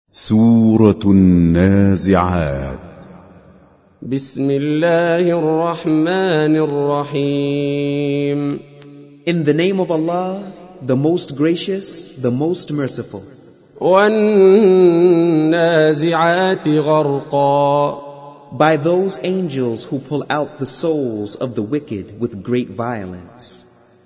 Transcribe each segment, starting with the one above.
سورة النازعات. بسم الله الرحمن الرحيم. In the name of Allah, the most gracious, the most merciful. والنازعات غرقا. By those angels who pull out the souls of the wicked with great violence.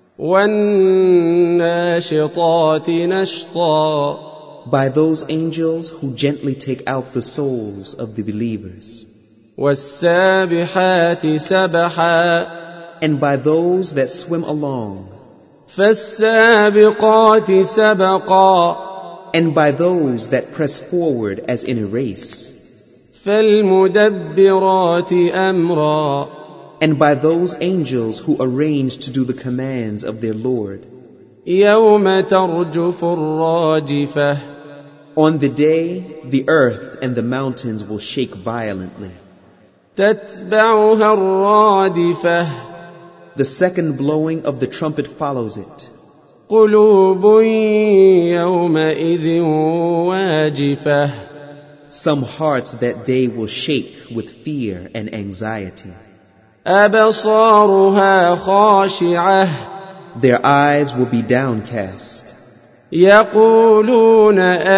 والناشطات نشطا. By those angels who gently take out the souls of the believers. والسابحات سبحا. And by those that swim along. فالسابقات سبقا. And by those that press forward as in a race. فالمدبرات أمرا. And by those angels who arrange to do the commands of their Lord. يوم ترجف الراجفة. On the day, the earth and the mountains will shake violently. تتبعها الرادفة. The second blowing of the trumpet follows it. قلوب يومئذ واجفة. Some hearts that day will shake with fear and anxiety. أبصارها خاشعة. Their eyes will be downcast. يقولون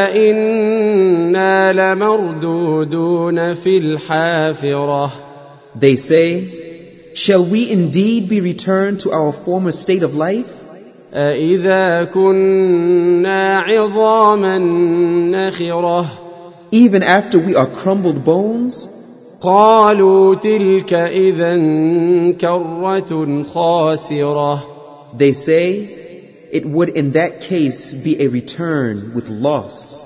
أئنا لمردودون في الحافرة. They say, shall we indeed be returned to our former state of life? أئذا كنا عظاما نخرة. Even after we are crumbled bones? قالوا تلك إذا كرة خاسرة. They say, it would in that case be a return with loss.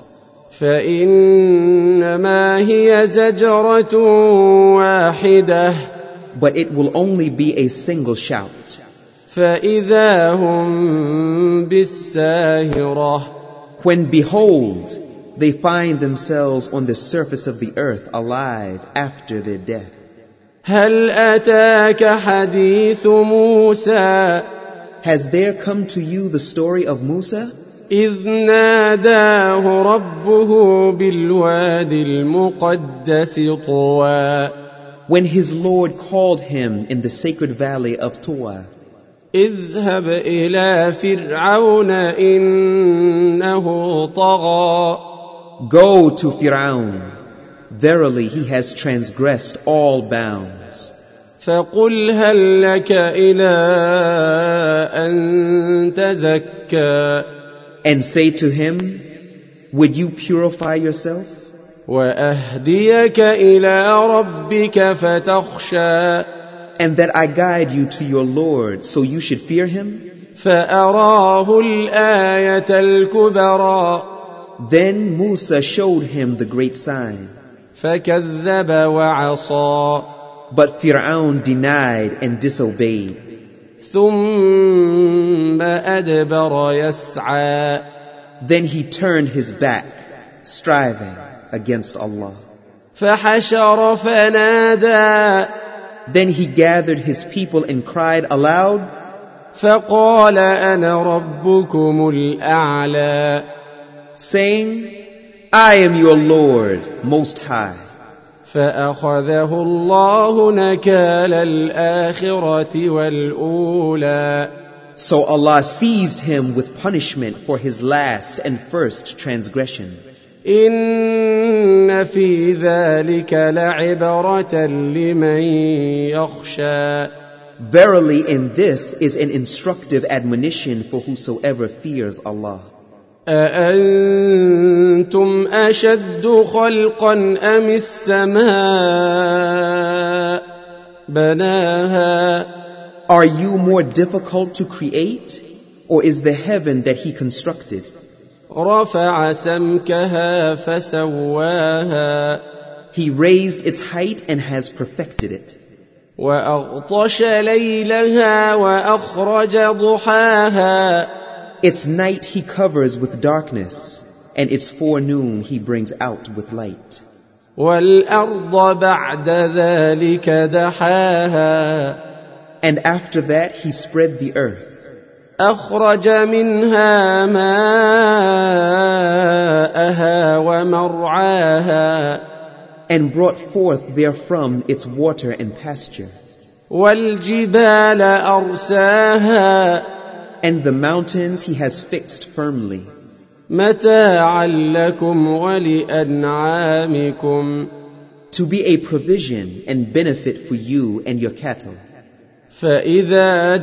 فإنما هي زجرة واحدة. But it will only be a single shout. فإذا هم بالساهرة. When behold, they find themselves on the surface of the earth alive after their death. هل أتاك حديث موسى. Has there come to you the story of Musa? إذ ناداه ربه بالوادي المقدس طوى. When his Lord called him in the sacred valley of Tuwa. اذهب إلى فرعون إنه طغى. Go to Fir'aun. Verily he has transgressed all bounds. فقل هل لك إلى أن تزكى. And say to him, would you purify yourself? وأهديك إلى ربك فتخشى. And that I guide you to your Lord, so you should fear him? فأراه الآية الكبرى. Then Musa showed him the great sign. فكذب وعصى. But Fir'aun denied and disobeyed. ثم أدبر يسعى. Then he turned his back, striving against Allah. فحشر فنادى. Then he gathered his people and cried aloud. فقال أنا ربكم الأعلى. Saying, I am your Lord, Most High. فأخذه الله نكال الآخرة والأولى. So Allah seized him with punishment for his last and first transgression. إن في ذلك لعبرة لمن يخشى. Verily in this is an instructive admonition for whosoever fears Allah. أأنتم أشد خلقا أم السماء بناها. Are you more difficult to create, or is the heaven that he constructed? رفع سمكها فسواها. He raised its height and has perfected it. وأغطش ليلها وأخرج ضحاها. Its night he covers with darkness, and its forenoon he brings out with light. والأرض بعد ذلك دحاها. And after that he spread the earth. أخرج منها ماءها ومرعاها and brought forth therefrom its water and pasture, والجبال أرساها and the mountains he has fixed firmly, متاعا لكم ولأنعامكم to be a provision and benefit for you and your cattle. فإذا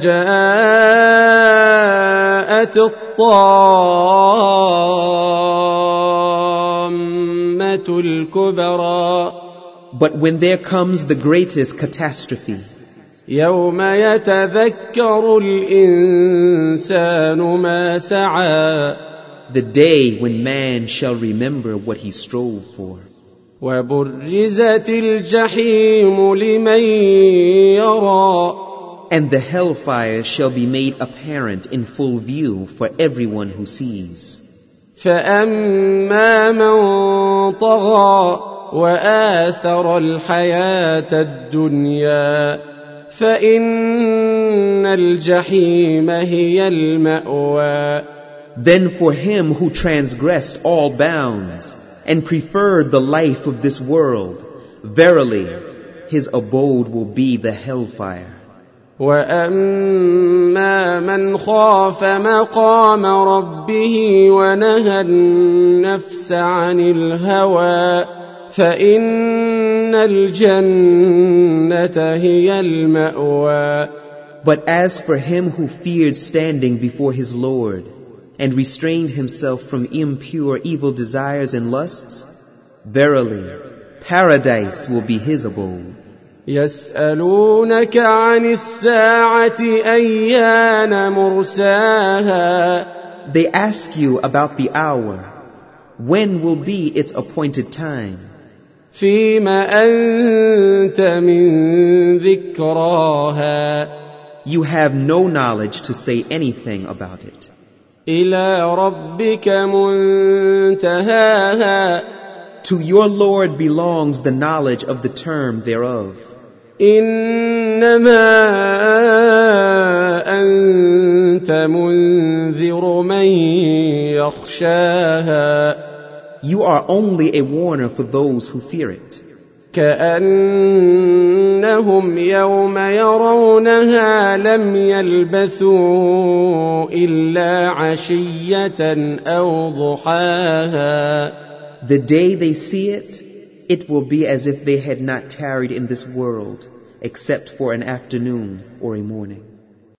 جاءت الطامة الكبرى But when there comes the greatest catastrophe, يوم يتذكر الإنسان ما سعى the day when man shall remember what he strove for, وبرزت الجحيم لمن يرى and the hellfire shall be made apparent in full view for everyone who sees. فأما من طغى وآثر الحياة الدنيا فإن الجحيم هي المأوى. Then for him who transgressed all bounds and preferred the life of this world, verily his abode will be the hellfire. وأما من خاف مقام ربه ونهى النفس عن الهوى فإن الجنة هي المأوى. But as for him who feared standing before his Lord and restrained himself from impure evil desires and lusts, verily paradise will be his abode. يسألونك عن الساعة أيان مرساها They ask you about the hour. When will be its appointed time? فيما أنت من ذكراها You have no knowledge to say anything about it. إلى ربك منتهاها To your Lord belongs the knowledge of the term thereof. إنما أنت منذر من يخشاها You are only a warner for those who fear it. كأنهم يوم يرونها لم يلبثوا إلا عشية أو ضحاها. The day they see it, it will be as if they had not tarried in this world except for an afternoon or a morning.